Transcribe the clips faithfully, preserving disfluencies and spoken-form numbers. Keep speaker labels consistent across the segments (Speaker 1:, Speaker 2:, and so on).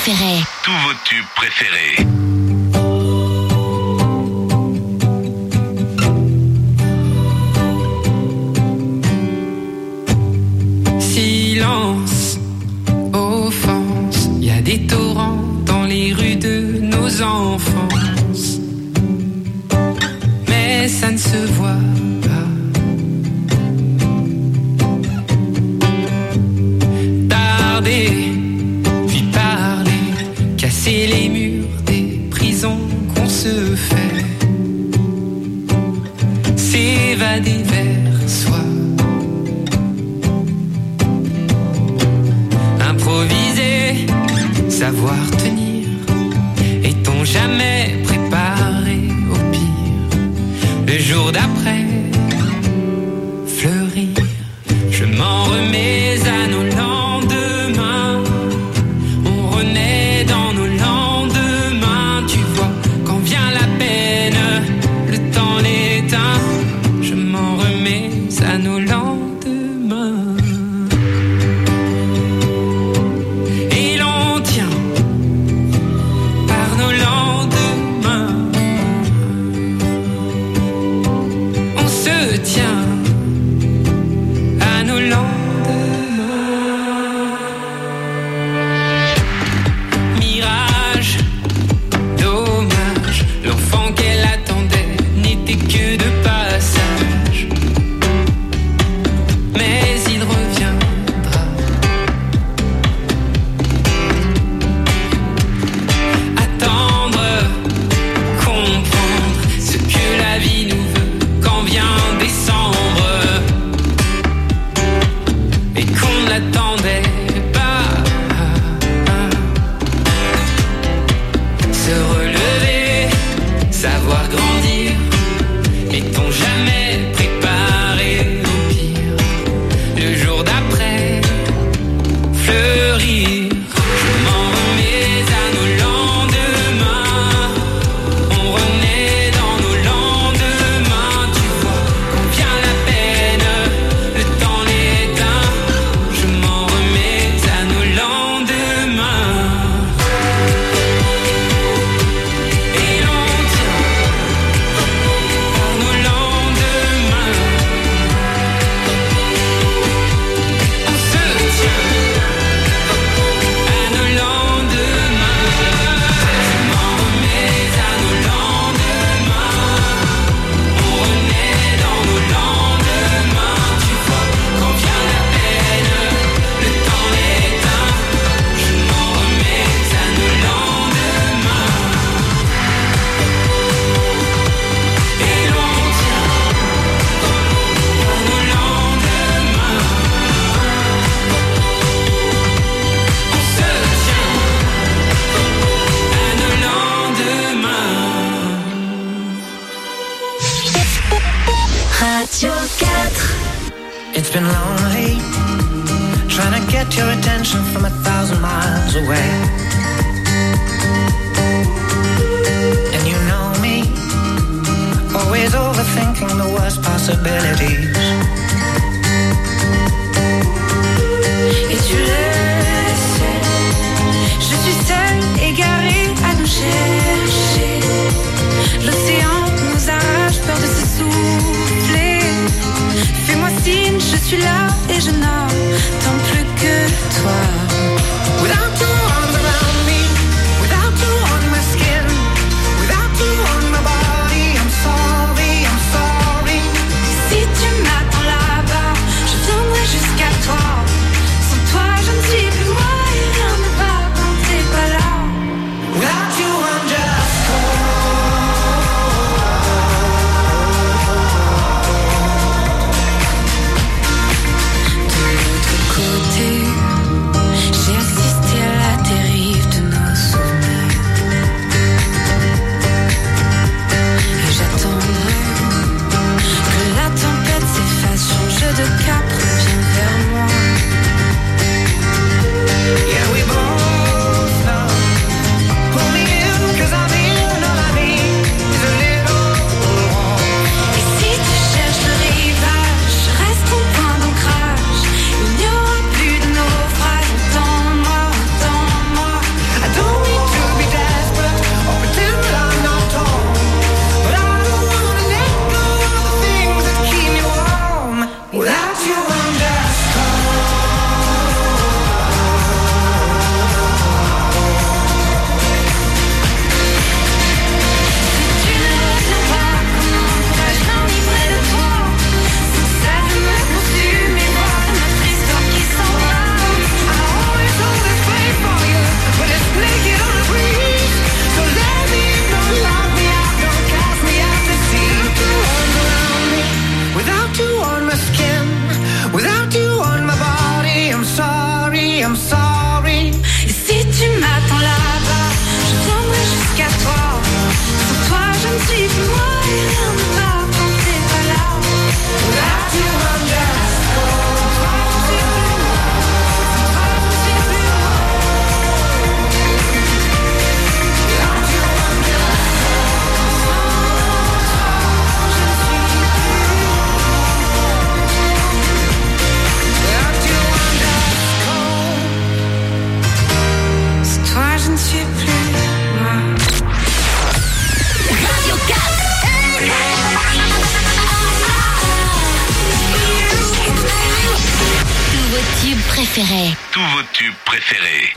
Speaker 1: préférés.
Speaker 2: Tous vos tubes préférés.
Speaker 3: Silence, offense, y a des torrents dans les rues de nos enfances. Mais ça ne se voit pas. Tarder, puis parler, casser les murs des prisons qu'on se fait. S'évader vers soi. Improviser, savoir tenir. Est-on jamais préparé au pire? Le jour d'après, fleurir. Je m'en remets à nos lendemains. On renaît dans nos lendemains. Tu vois, quand vient la peine, le temps l'éteint. Je m'en remets à nos lendemains. Et l'on tient par nos lendemains. On se tient à nos lendemains. Mirage, dommage, l'enfant qu'elle attendait n'était que de passage. Mais il reviendra. Attendre, comprendre ce que la vie nous veut quand vient décembre. Et qu'on ne l'attendait pas. Se relever, savoir grandir. Est-on jamais préparé au pire? Le jour d'après, fleurir. Je m'en remets à nos lendemains. On renaît dans nos lendemains. Tu vois, quand vient la peine, le temps l'éteint. Je m'en remets à nos lendemains. Et l'on tient par nos lendemains. On se tient à nos lendemains. Je m'en remets à nos lendemains. On renaît dans nos lendemains. Tu vois, quand vient la peine, le temps l'éteint. Je m'en remets à nos lendemains. Et l'on tient par nos lendemains. On se tient à nos lendemains.
Speaker 1: Radio quatre.
Speaker 4: It's been lonely, trying to get your attention from a thousand miles away. And you know me, always overthinking the worst possibilities.
Speaker 5: Et tu le sais, je suis seule, égarée à nous chercher. L'océan nous arrache, peur de se souffler. Fais-moi signe, je suis là et je n'entends plus que toi.
Speaker 4: Without you arms around me, without you on my skin, without you on my body, I'm sorry, I'm sorry.
Speaker 5: Si tu m'attends là,
Speaker 1: tubes préférés.
Speaker 2: Tous vos tubes préférés.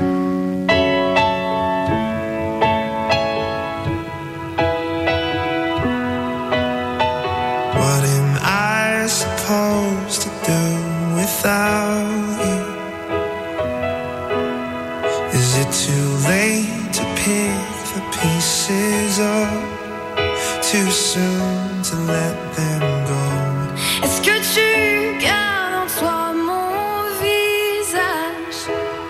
Speaker 6: What am I supposed to do without you? Is it too late to pick the pieces up? Too soon to let them go?
Speaker 5: Est-ce que tu gardes en toi mon visage?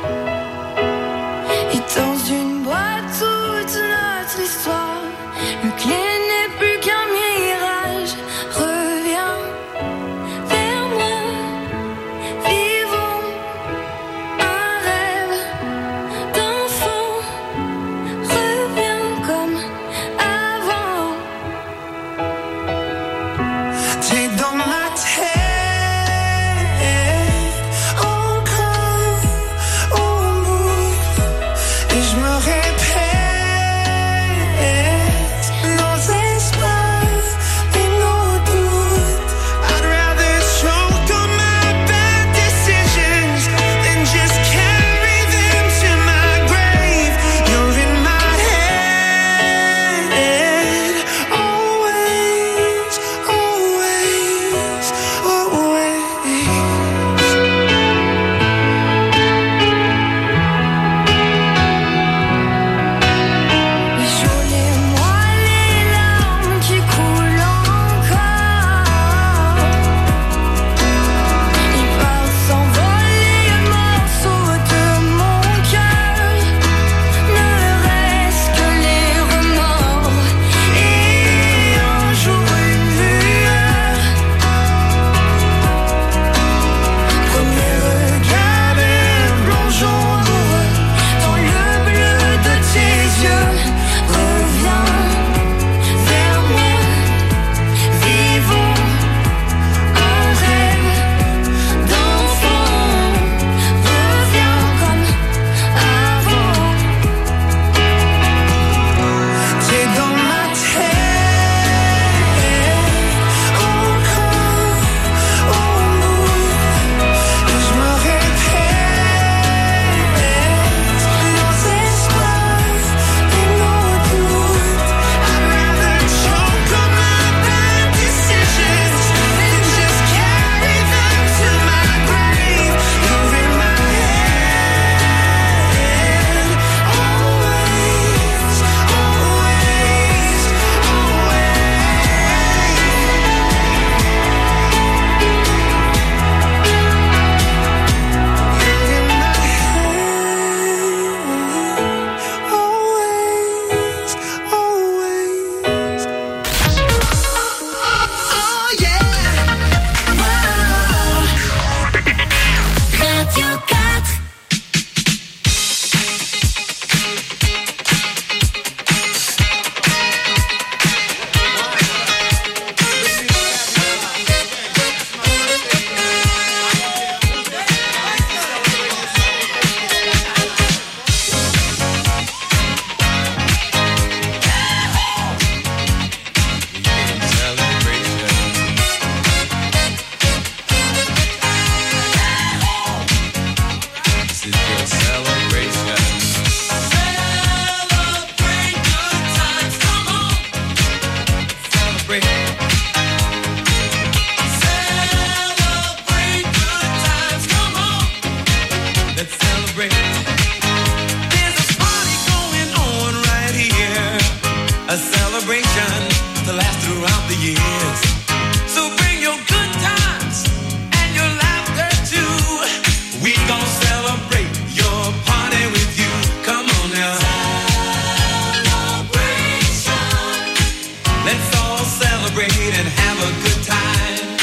Speaker 5: Et dans une boîte toute notre histoire, le clé n'est plus qu'un mirage. Reviens vers moi, vivons un rêve d'enfant. Reviens comme avant.
Speaker 6: T'es dans ma tête encore au bout, et je me répète nos espoirs et nos doutes. I'd rather choke on my bad decisions than just carry them to my grave. You're in my head, always, always, always.
Speaker 5: Les jours, les mois, les larmes qui coulent encore. Ils partent s'envoler, les morceaux de mon cœur. Ne reste que les remords et un jour une lueur. Premier regard et plongeons amoureux dans le bleu de tes yeux. Reviens vers moi, vivons un rêve d'enfant. Reviens comme avant.
Speaker 6: T'es dans ma tête encore au bout, et je me répète nos espoirs et nos doutes. I'd rather choke on my bad decisions than just carry them to my grave. You're in my head, always, always, always. Always, always. Oh yeah.
Speaker 1: Radio quatre.
Speaker 3: A celebration to last throughout the years. So bring your good times and your laughter too. We gon' celebrate your party with you. Come on now. Celebration. Let's all celebrate and have a good time.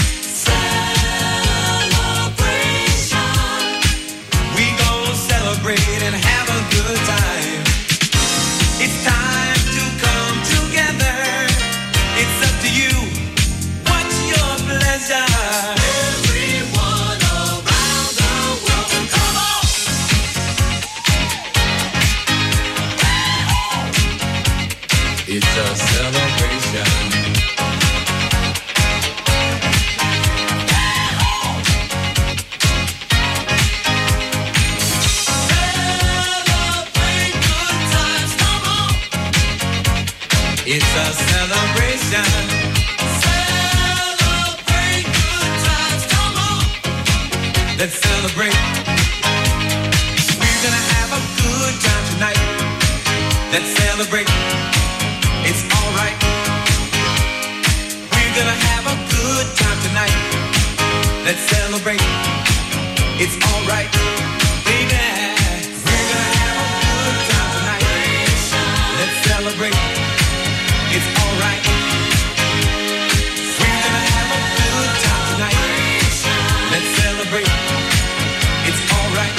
Speaker 3: Celebration. We gon' celebrate and have a good time. It's time to come together. It's up to you. What's your pleasure? Everyone around the world, come on.
Speaker 7: It's a celebration. Celebrate good times, come on. Let's celebrate. We're gonna have a good time tonight. Let's celebrate. It's alright. We're gonna have a good time tonight. Let's celebrate. It's alright. Baby, we're gonna have a good time tonight. Let's celebrate. It's alright. We're gonna have a good time tonight. Let's celebrate. It's alright.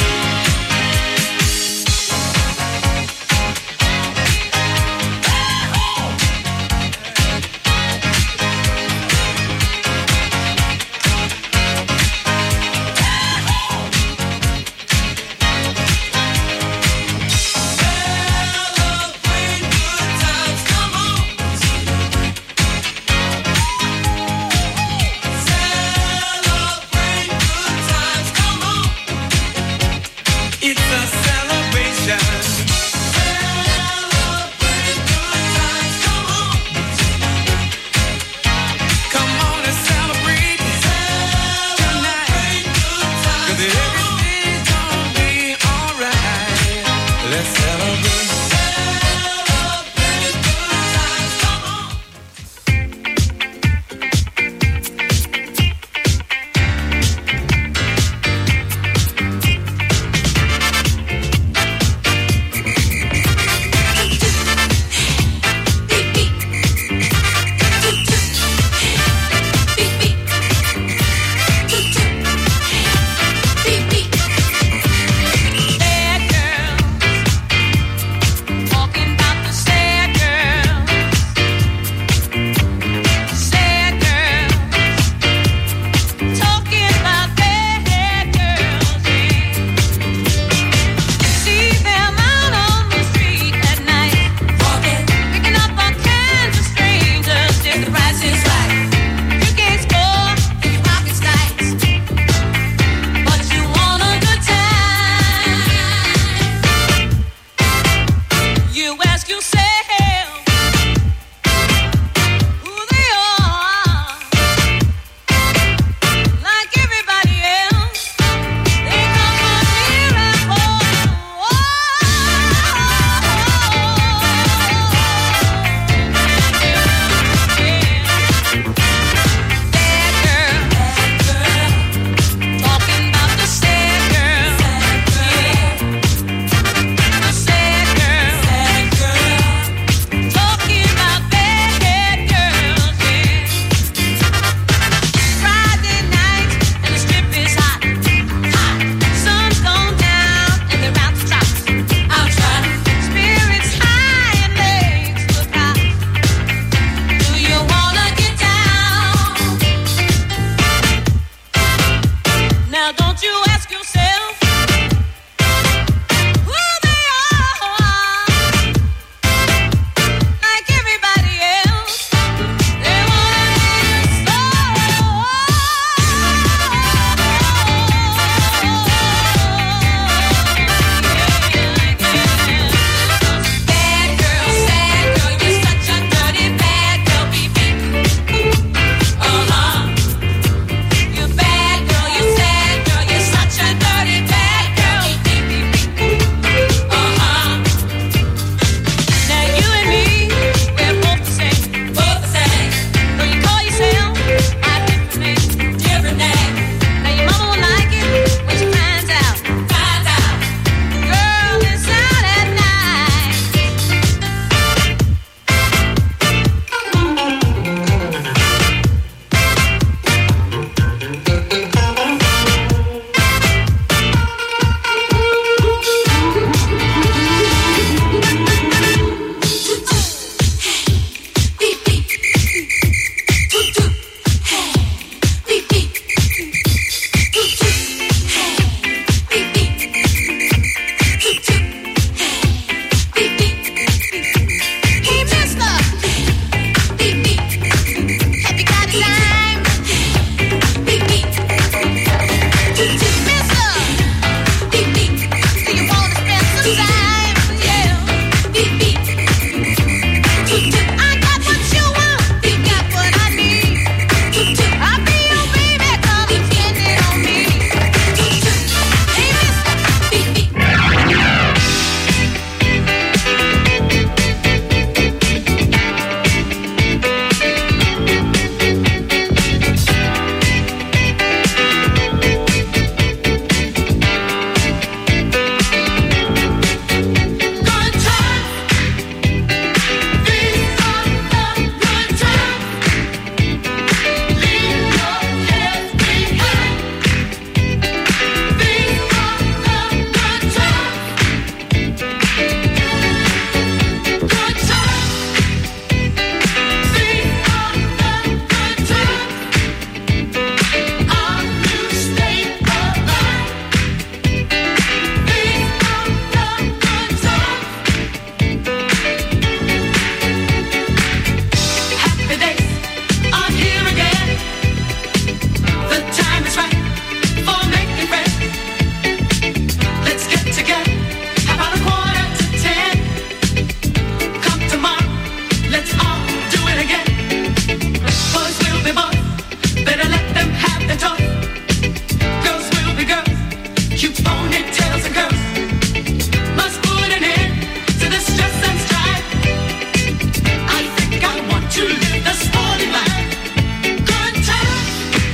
Speaker 5: boys and girls must put an end to the stress and strife. I think I want to live the sporty life. Good times,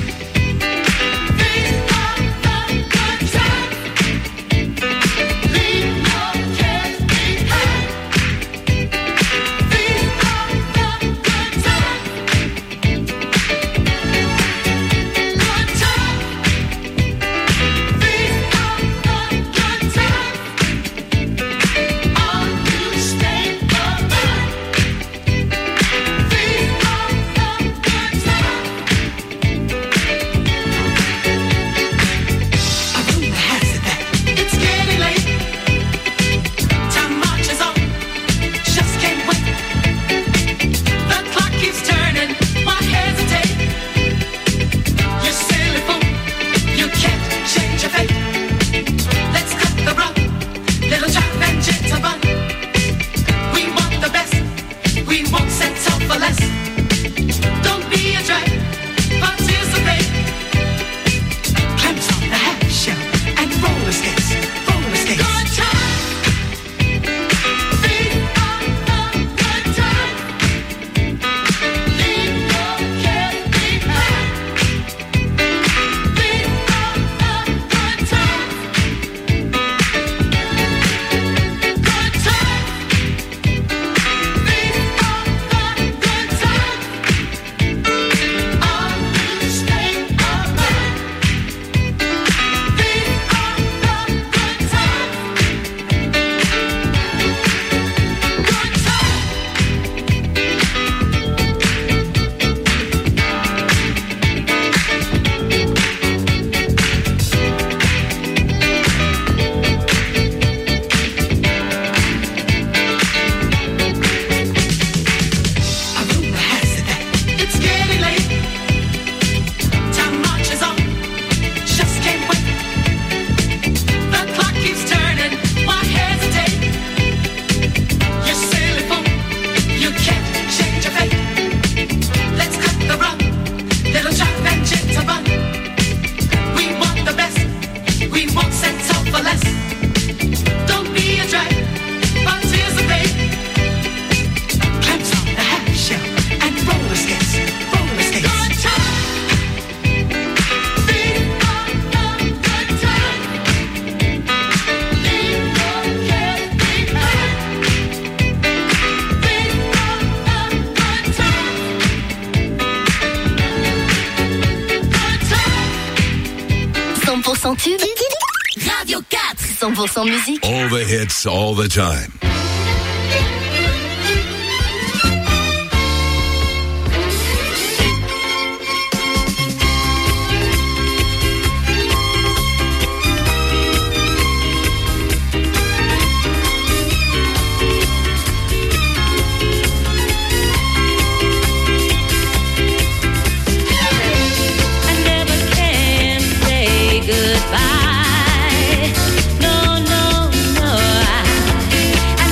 Speaker 5: these are the good times. Leave your cares behind. These are the good times. Good times. These are the good times. All you stay alive. These are the good times. A rumor has it that it's getting late. Time marches on, just can't wait. The clock keeps turning, why hesitate? You silly fool, you can't change your fate. Let's cut the rug, little jive and jitterbug. We want the best, we won't settle for less. Don't be a drag, participate. Clamps on the half shell and roller skates, roller skates. Good times, these are the good times. Leave your cares behind. These are the good times. Good times. These are the good times. All you stay alive. These are the good times. Good times. A rumor has it that it's getting late. Time marches on, just can't wait. The clock keeps turning, why hesitate? You silly fool, you can't change your fate. Let's cut the rug, little jive and jitterbug. We want the best, we won't settle for less. Don't be a drag, participate. Clamps on the half shell and roller skates, roller skates. Good times, these are the good times. Leave your cares behind. These are the good times. Good times.
Speaker 1: cent pour cent tube. Radio quatre. cent pour cent musique.
Speaker 2: All the hits, all the time.
Speaker 8: I never can say goodbye. No, no, no. I, I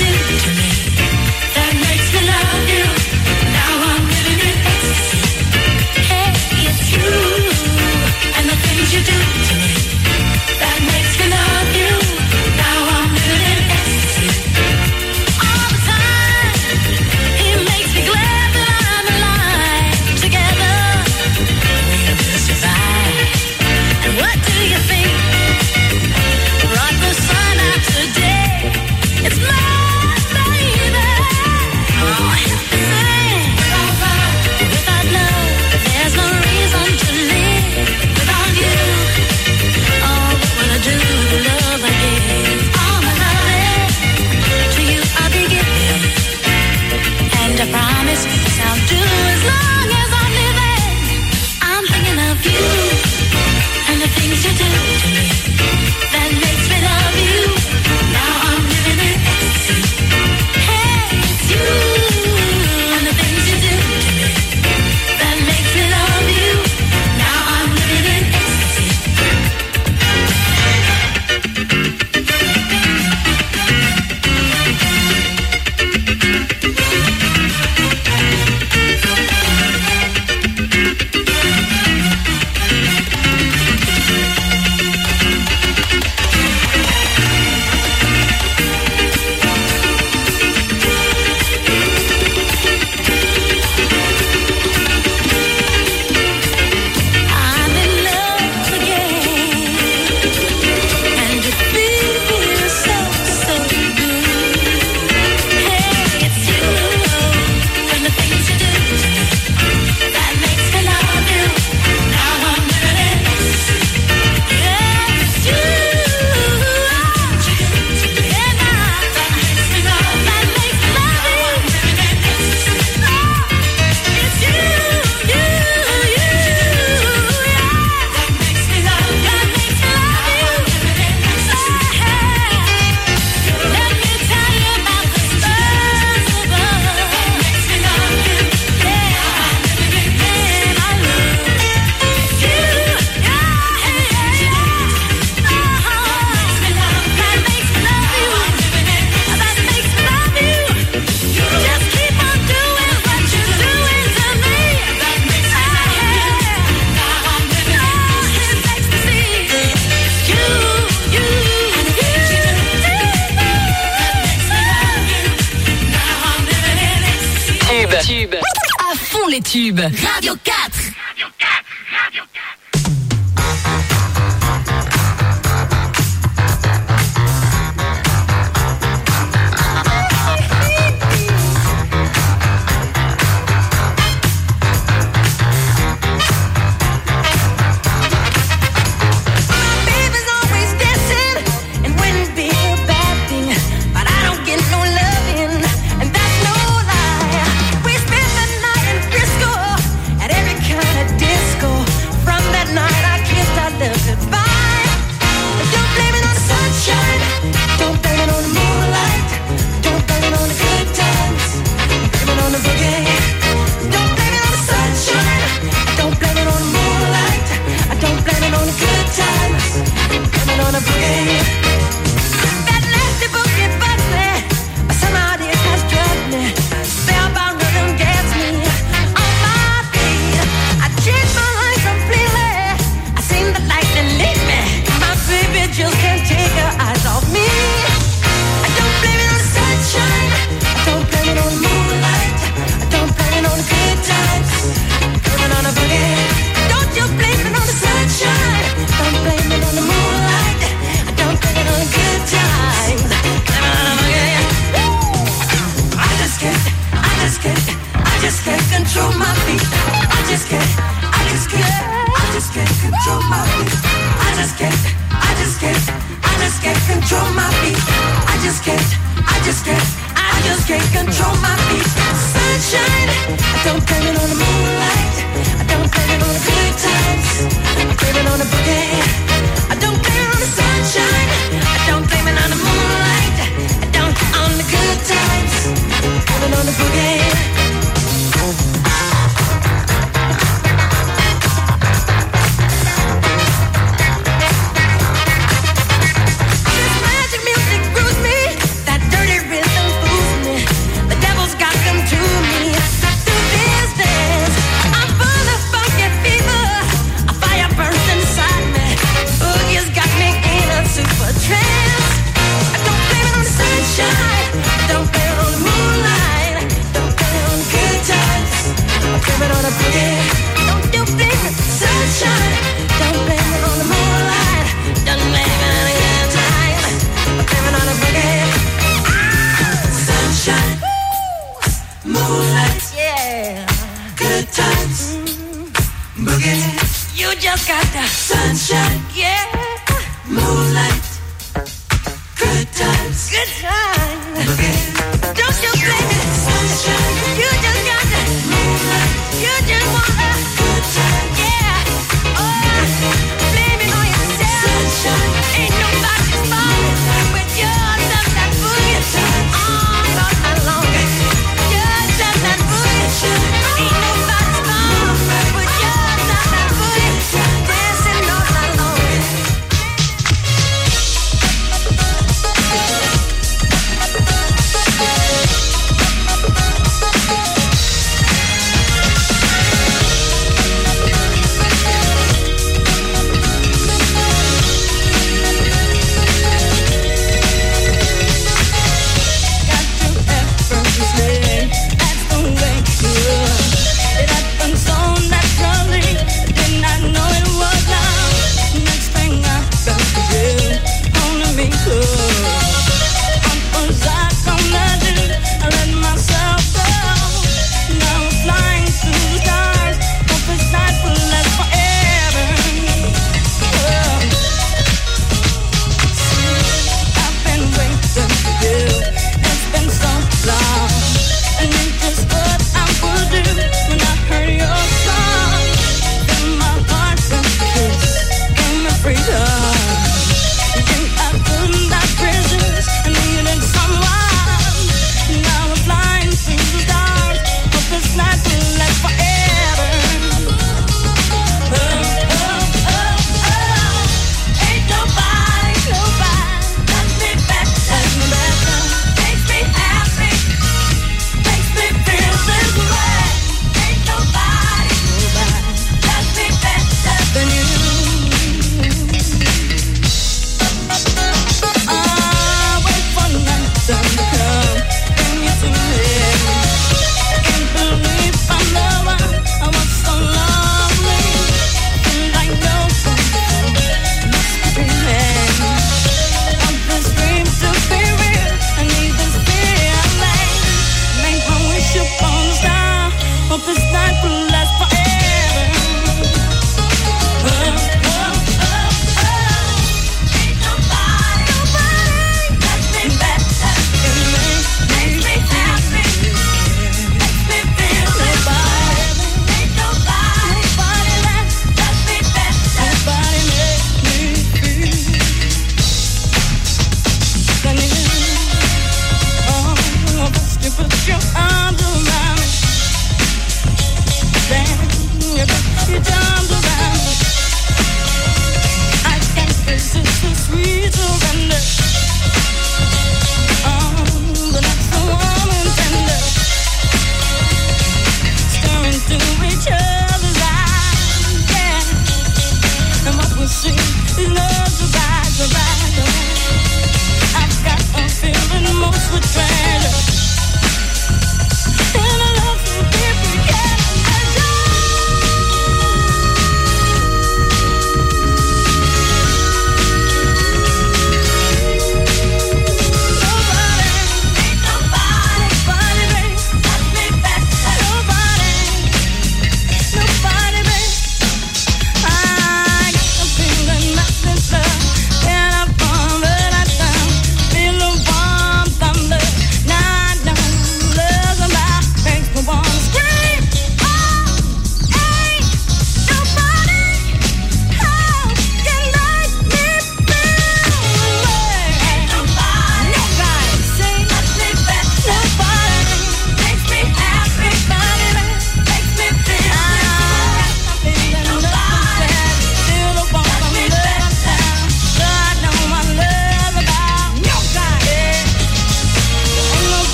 Speaker 5: do to me that makes me love you. Now I'm living in ecstasy. Hey, it's you and the things you do to me that makes me love you. Now I'm living in ecstasy. All the time, it makes me glad that I'm alive. Together, we will survive. And what do you think? Brought the sun out today. It's my baby. Oh, help me sing. Without love, there's no reason to live. Without you, oh, what will I do to love I give? All my love to you I'll be giving. And I promise this I'll do as long as I'm living. I'm thinking of you and the things you do to me that makes me love you. Now I'm living in ecstasy. Hey, it's you and the things you do to me that makes me love you. Now I'm living in ecstasy. I'm in love again, and it feels so, so good. Hey, it's you and the things you do to me that makes me love you. Now I'm living in ecstasy. Yeah, it's you, yeah, now that makes me love, that makes me love you. It's you, you, you, yeah, that makes me love, that makes me love you. Let me tell you about the stars above. That makes me love you. Yeah, and I love you. Yeah, that makes me love you. That makes me love you. Just keep on doing what you're doing to me. That makes me love you. Now I'm living in ecstasy. You, you, and the things you do to me. That makes me love you. Now I'm living in ecstasy.
Speaker 1: Tube. Tube. À fond les tubes. Radio quatre.
Speaker 5: Baby's always dancing and wouldn't be a bad thing, but I don't get no loving, and that's no lie. We spent the night in Frisco at every kind of disco. From that night I kissed our love goodbye. Don't blame it on the sunshine, don't blame it on the moonlight, don't blame it on the good times, blame it on the boogie. Don't blame it on the sunshine, don't blame it on the moonlight, I don't blame it on the good times, blame it on the boogie. That nasty boogie bugs me, somehow it has drugged me, spellbound rhythm gets me on my feet. I changed my life completely, I seen the lightning lead me, my baby just can't take her eyes off me. I don't blame it on the sunshine, I don't blame it on the moonlight, I don't blame it on the good times, blame it on the boogie. Don't you blame it on the sunshine, don't blame it on the moonlight, I don't blame it on the good times, blame it on the boogie. I just can't, I just can't, I just can't control my feet. I just can't, I just can't, I just can't control my feet. I just can't, I just can't, I just can't control my feet. I just can't, I just can't, I just can't control my feet. Sunshine, I don't blame it on the moonlight, I don't blame it on the good times, I blame it on the boogie. I don't blame it on the sunshine, I don't blame it on the moonlight, I don't on the good times, blame it on the boogie. This magic music grooves me, that dirty rhythm better. Sunshine, yeah. Moonlight, good times, good times. Don't you blame it. Sunshine, you just got to. Moonlight, you just wanna. Good times, yeah. Oh, blame it on yourself. Sunshine, ain't nobody's fault. With your love that boogie, all night long. Your love that boogie, ain't nobody's fault. With your love that boogie, dancing all night long.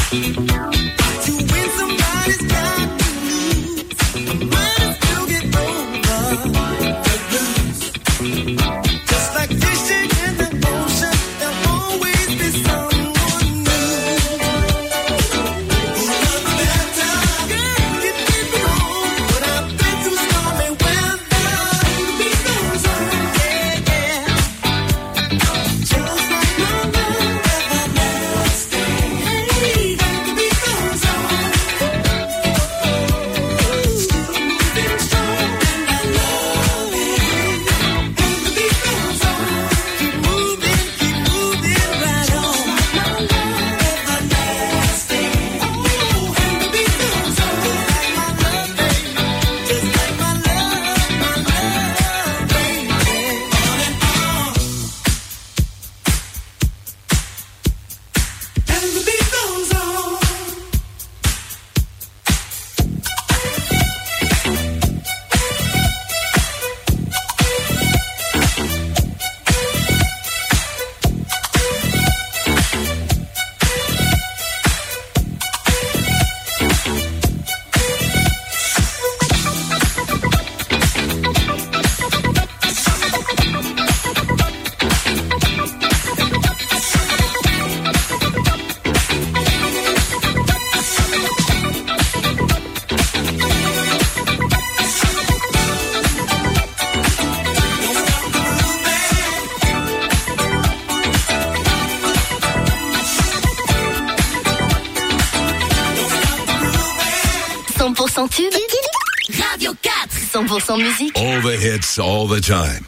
Speaker 1: cent pour cent tube. Radio quatre. cent pour cent musique.
Speaker 2: All the hits, all the time.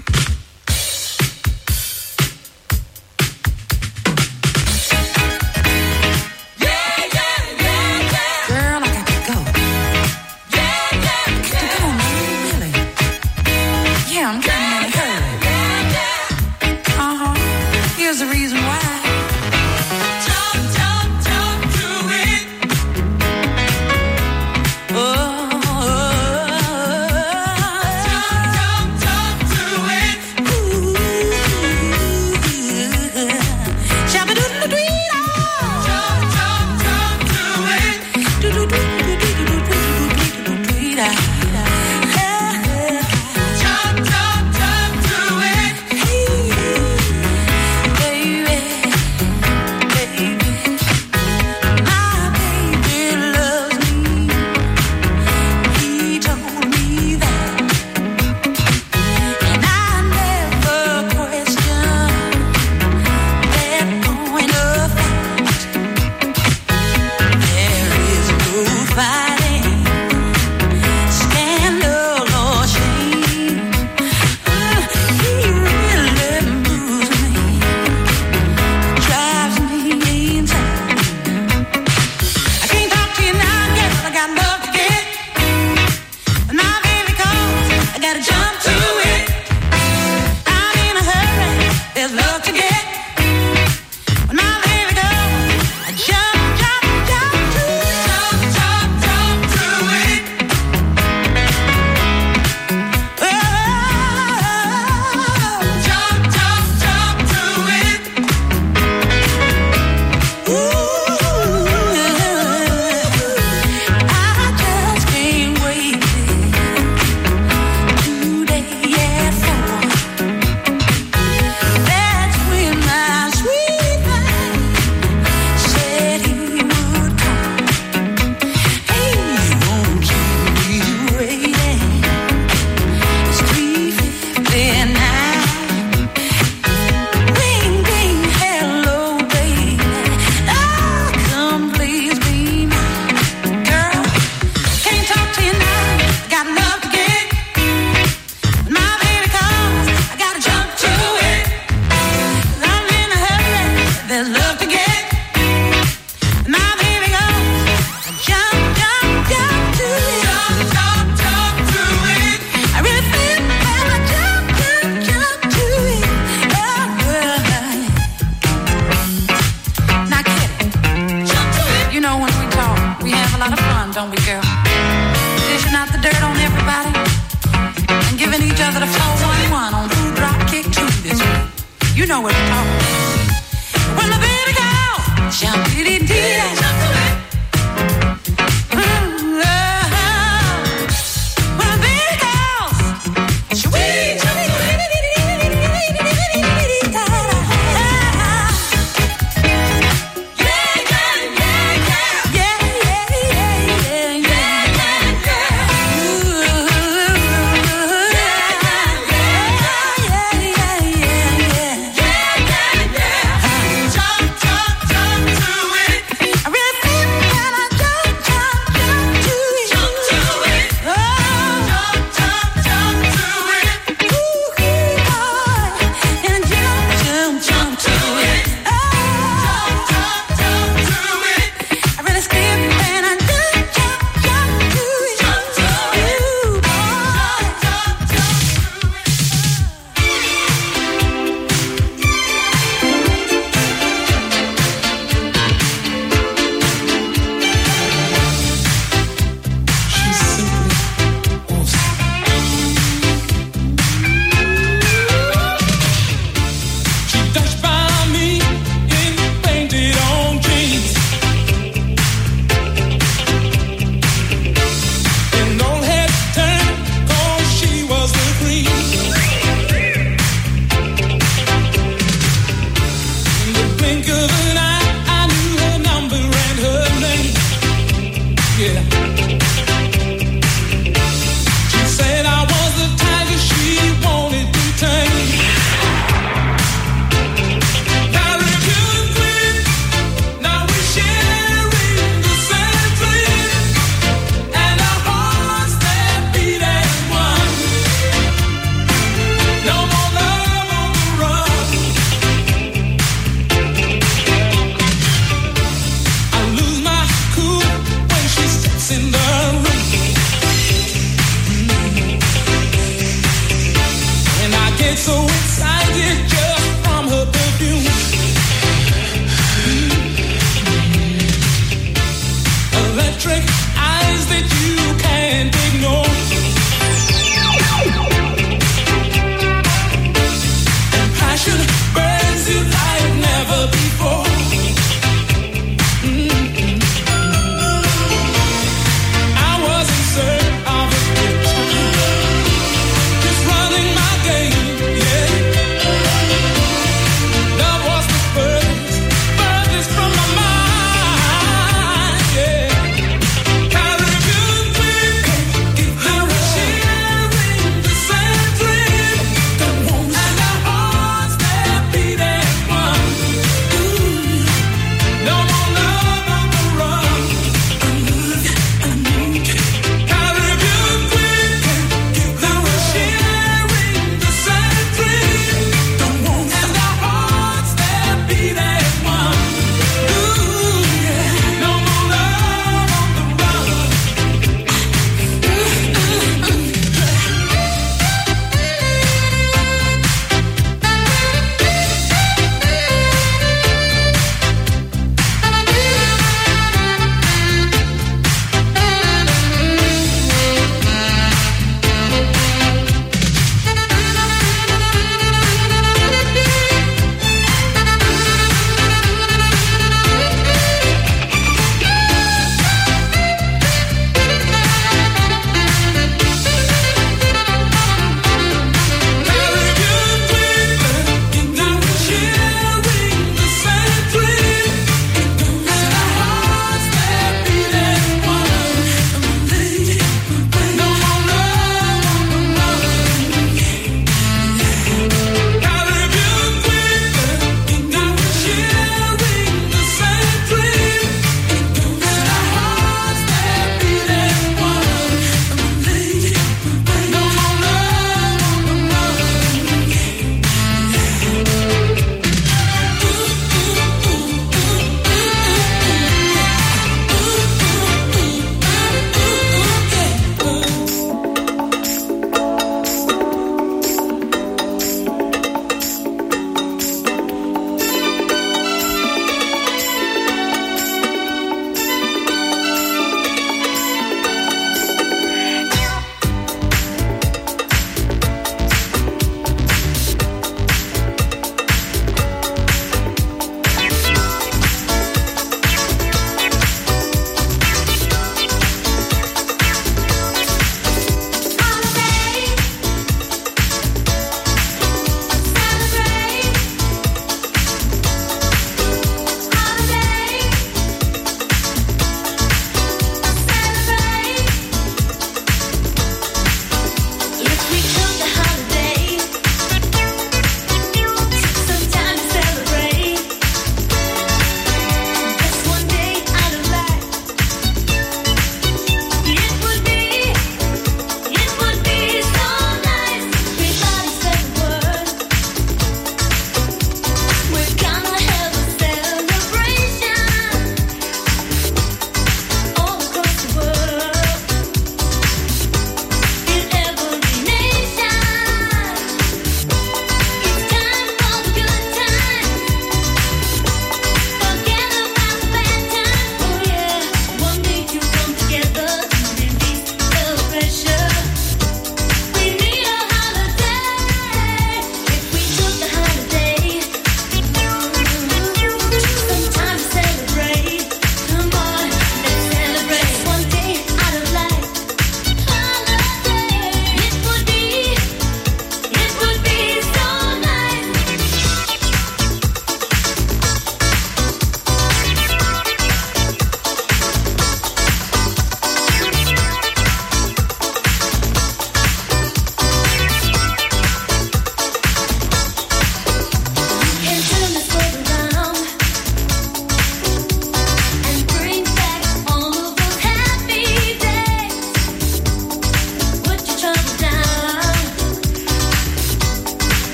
Speaker 5: Don't we, girl? Dishing out the dirt on everybody and giving each other the four one one on who drop kick to this week. You know what we're talking about. When the baby girl jump dee dee dee, jump to it.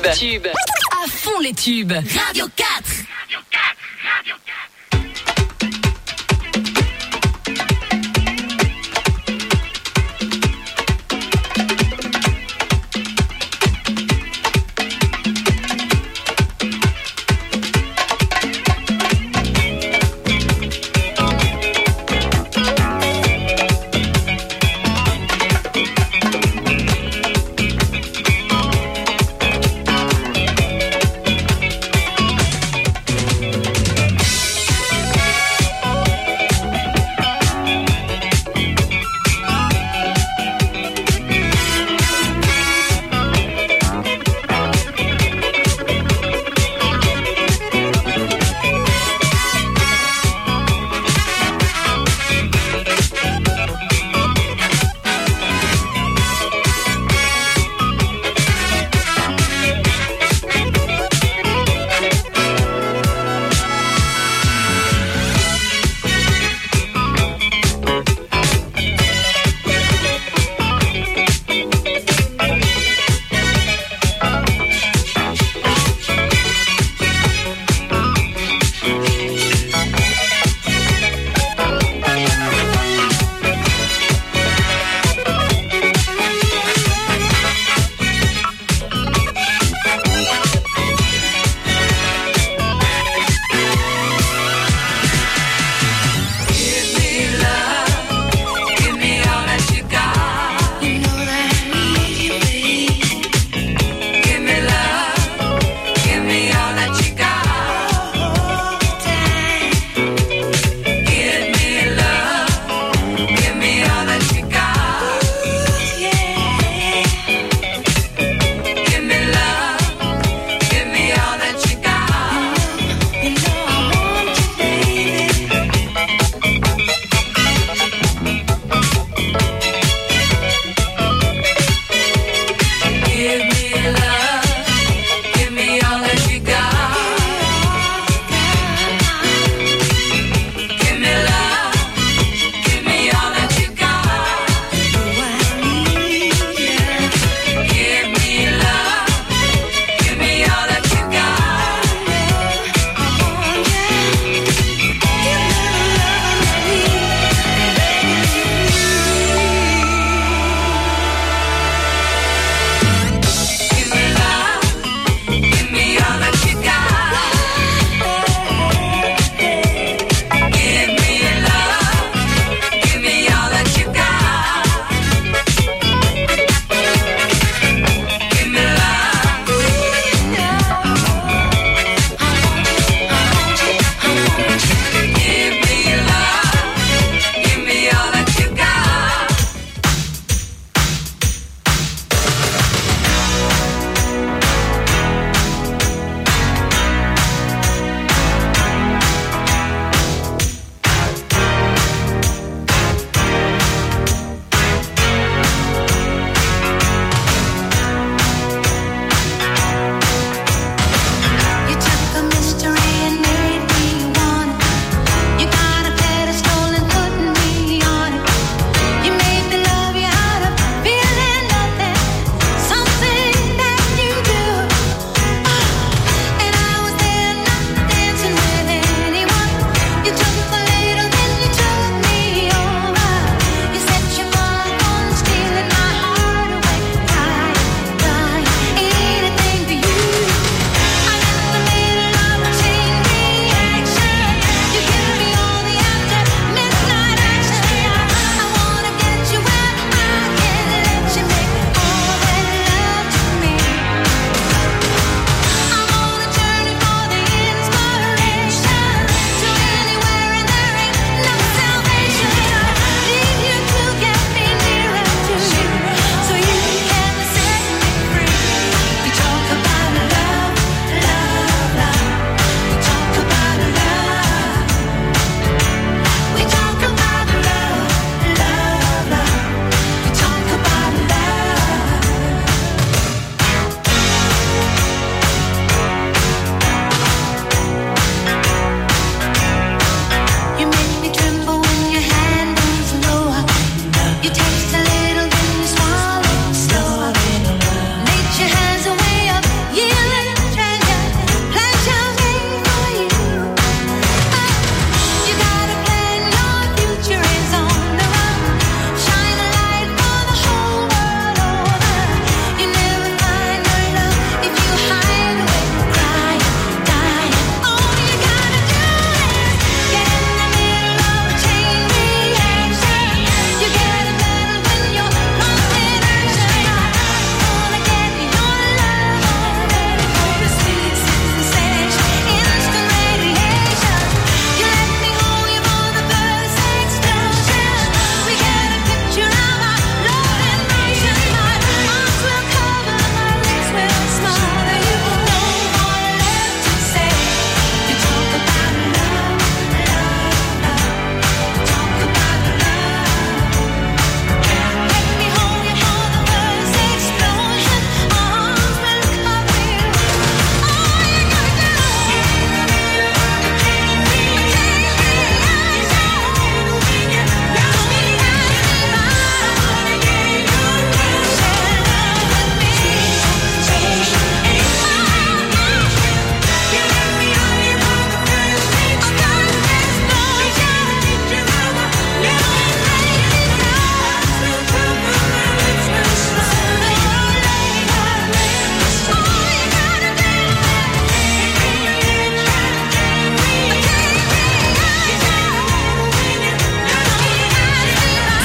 Speaker 9: Tube. Tube.
Speaker 1: À fond les tubes. Radio quatre.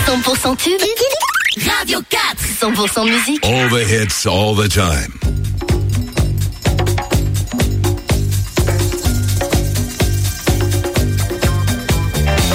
Speaker 1: cent pour cent tube. Radio quatre. cent pour cent musique.
Speaker 2: All the hits, all the time.